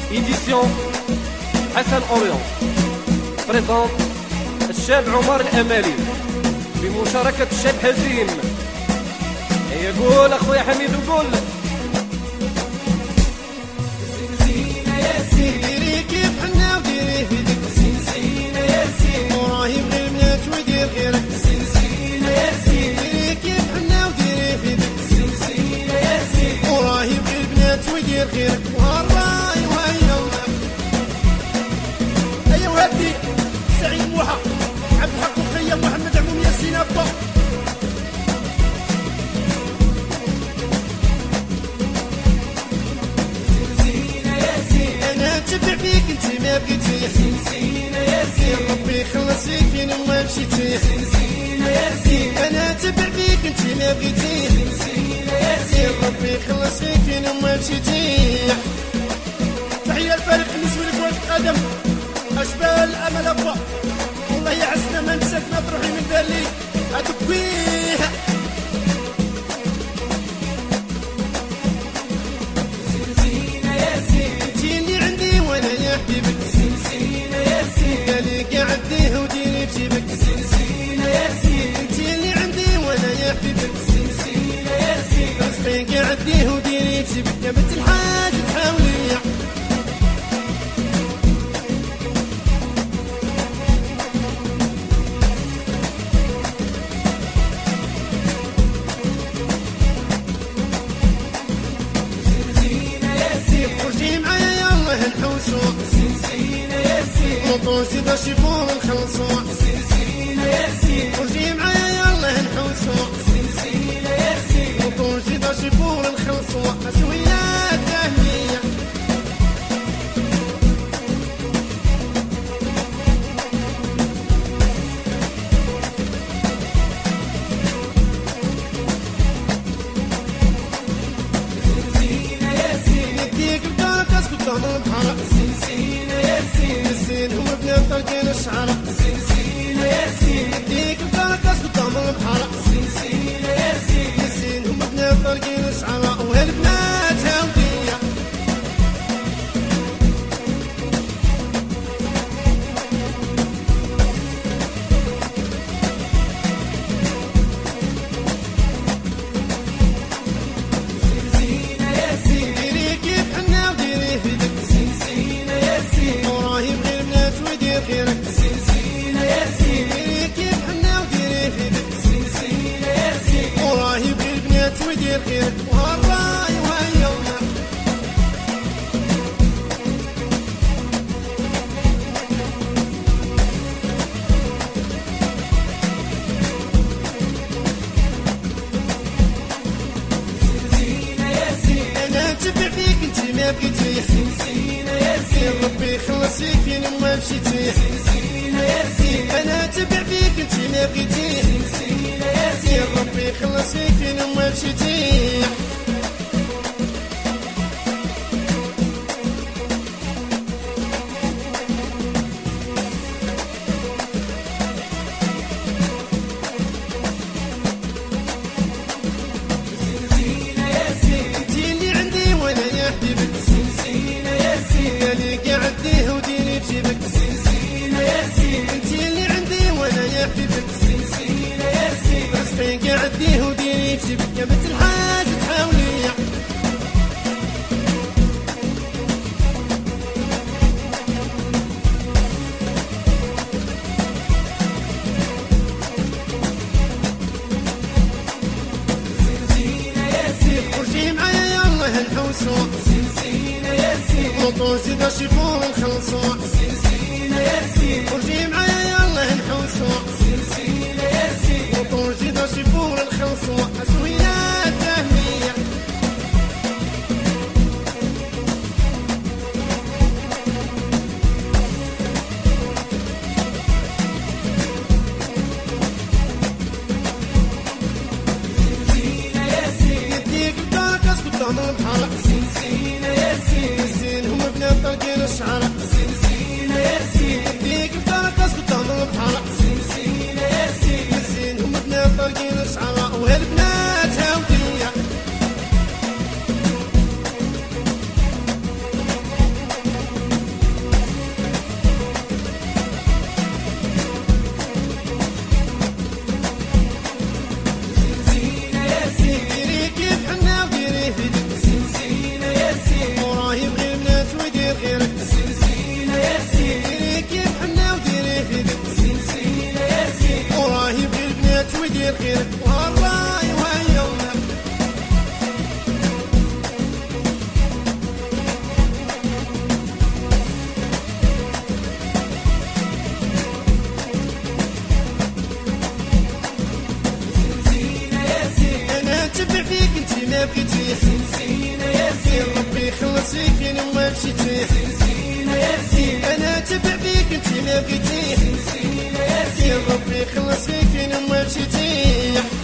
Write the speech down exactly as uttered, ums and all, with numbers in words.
إيديسيون حسن أوريون. بريزونت الشاب عمر الأمالي بمشاركة الشاب حزيم. هيا قول أخويا حميد وقول. زينة يا زين ديري كيف حنا وديري في ديك. زينة يا زين وراهي غير بنات ودير غيرك. زينة يا زين ديري كيف حنا وديري في ديك. زينة يا زين وراهي غير بنات ودير غيرك. وهالراي وهيا هيا وهدي سعيد موحى عبد الحق وخيا محمد عموم ياسين أبا. نتبع فيك انت ما بقيتي. زينة يا زين ربي يخلصك فين ما مشيتي. زينة يا زين انا نتبع فيك انت ما بقيتي. زينة يا زين ربي يخلصك فين ما مشيتي. تحية الفريق النسوي لكرة القدم اشبال الامل ابا. والله يعزنا ما مسكنا تروحي من بالي ادويه. زينة يا زين قالي قعديه وديري بجيبك. زينة يا زين انتي اللي عندي وانا يا حبيبك. زينة يا زين رزقي قعديه وديري بجيبك. يا بنت الحاج تحاولي خرجي معايا يلا نحوسو. موطوسي دا شيفور نخلصو. زينة يا زين خرجي معايا يلا نحوسو. زينة يا زين موطوسي دا شيفور نخلصو. مسويات فهمية زينة يا زين نديك الكاكاس قدام البحر. زينة يا زين الزين هو بنات طلقين الشعر. زينة يا زين نديك الكاكاس قدام البحر. زينة يا زين الزين هم بنات طلقين الشعر. وهالبنات هاودية زينة يا زين ديري كيف حنا وديري في ديك. زينة يا زين وراهي بغير بنات ودير غيرك. زينة يا زين ديري كيف حنا وديري في ديك. زينة يا زين وراهي بغير بنات ودير غيرك. وهالراي وهيا زينة يا زين انا نتبع فيك انت ما بقيتي. زينة يا زين ربي يخلصك فين ما مشيتي. زينة يا زين انا نتبع فيك انت ما بقيتي. زينة يا زين ربي يخلصك فين ما مشيتي. زينة يا زين انتي اللي عندي وانا يا حبيبك. زينة يا زين قالي قعديه وديري بجيبك. زينة يا زين انتي اللي عندي وانا يا حبيبك. زينة يا زين رزقي قعديه وديري بجيبك. يا بنت الحاج تحاولي زينة يا زين خرجي معايا يلا نحوسو. زينة يا زين موطوسي دا شيفور نخلصو. زينة يا زين خرجي معايا يلا نحوسو. زينة يا زين موطوسي دا شيفور نخلصو. مسويات فهمية زينة يا زين نديك الكاكاس قدام البحر. زينة يا زين الزين هم بنات طلقين الشعر. زينة يا زين نديك الكاكاس قدام البحر. زينة يا زين الزين هم بنات طلقين الشعر. وهالبنات هاودية ما مشيتي سنسينا يا رزين انا تبع فيك انت ما بغيتي سنسينا يا رزين ربي يخلص فيك فين ما مشيتي